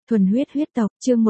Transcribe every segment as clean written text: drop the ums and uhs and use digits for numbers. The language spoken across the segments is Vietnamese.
Thuần huyết huyết tộc, chương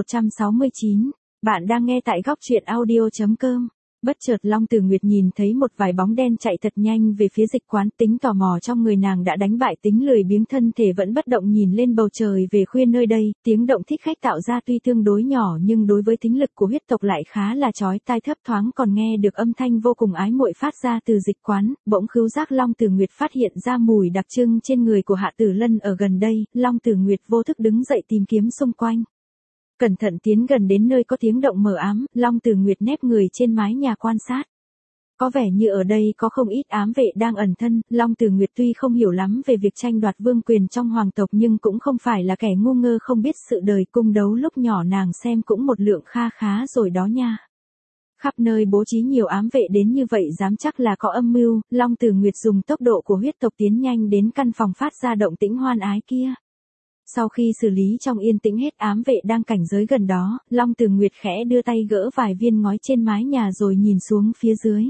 169. Bạn đang nghe tại góc truyện audio.com. Bất chợt Long Tử Nguyệt nhìn thấy một vài bóng đen chạy thật nhanh về phía dịch quán, tính tò mò trong người nàng đã đánh bại tính lười biếng, thân thể vẫn bất động nhìn lên bầu trời về khuya nơi đây, tiếng động thích khách tạo ra tuy tương đối nhỏ nhưng đối với tính lực của huyết tộc lại khá là chói tai, thấp thoáng còn nghe được âm thanh vô cùng ái muội phát ra từ dịch quán. Bỗng khứu giác Long Tử Nguyệt phát hiện ra mùi đặc trưng trên người của Hạ Tử Lân ở gần đây, Long Tử Nguyệt vô thức đứng dậy tìm kiếm xung quanh. Cẩn thận tiến gần đến nơi có tiếng động mờ ám, Long Tử Nguyệt nép người trên mái nhà quan sát. Có vẻ như ở đây có không ít ám vệ đang ẩn thân. Long Tử Nguyệt tuy không hiểu lắm về việc tranh đoạt vương quyền trong hoàng tộc nhưng cũng không phải là kẻ ngu ngơ không biết sự đời, cung đấu lúc nhỏ nàng xem cũng một lượng kha khá rồi đó nha. Khắp nơi bố trí nhiều ám vệ đến như vậy dám chắc là có âm mưu. Long Tử Nguyệt dùng tốc độ của huyết tộc tiến nhanh đến căn phòng phát ra động tĩnh hoan ái kia. Sau khi xử lý trong yên tĩnh hết ám vệ đang cảnh giới gần đó, Long Tử Nguyệt khẽ đưa tay gỡ vài viên ngói trên mái nhà rồi nhìn xuống phía dưới.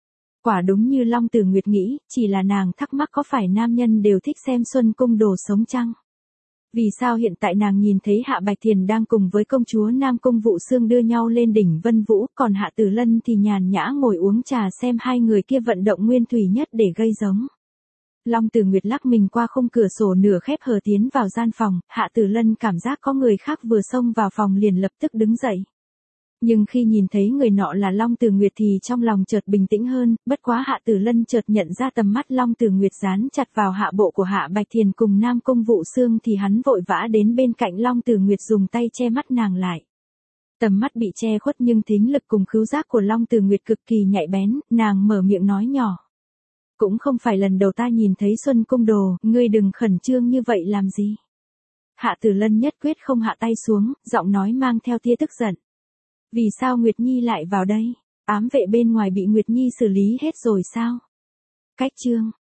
Quả đúng như Long Tử Nguyệt nghĩ, chỉ là nàng thắc mắc có phải nam nhân đều thích xem Xuân Cung đồ sống chăng? Vì sao hiện tại nàng nhìn thấy Hạ Bạch Thiền đang cùng với công chúa Nam Cung Vụ Xương đưa nhau lên đỉnh Vân Vũ, còn Hạ Tử Lân thì nhàn nhã ngồi uống trà xem hai người kia vận động nguyên thủy nhất để gây giống. Long Tử Nguyệt lắc mình qua khung cửa sổ nửa khép hờ tiến vào gian phòng, Hạ Tử Lân cảm giác có người khác vừa xông vào phòng liền lập tức đứng dậy. Nhưng khi nhìn thấy người nọ là Long Tử Nguyệt thì trong lòng chợt bình tĩnh hơn, bất quá Hạ Tử Lân chợt nhận ra tầm mắt Long Tử Nguyệt dán chặt vào hạ bộ của Hạ Bạch Thiền cùng Nam Cung Vụ Xương thì hắn vội vã đến bên cạnh Long Tử Nguyệt dùng tay che mắt nàng lại. Tầm mắt bị che khuất nhưng thính lực cùng khứu giác của Long Tử Nguyệt cực kỳ nhạy bén, nàng mở miệng nói nhỏ. Cũng không phải lần đầu ta nhìn thấy Xuân Cung đồ, ngươi đừng khẩn trương như vậy làm gì. Hạ Tử Lân nhất quyết không hạ tay xuống, giọng nói mang theo tia tức giận. Vì sao Nguyệt Nhi lại vào đây? Ám vệ bên ngoài bị Nguyệt Nhi xử lý hết rồi sao? Cách chương,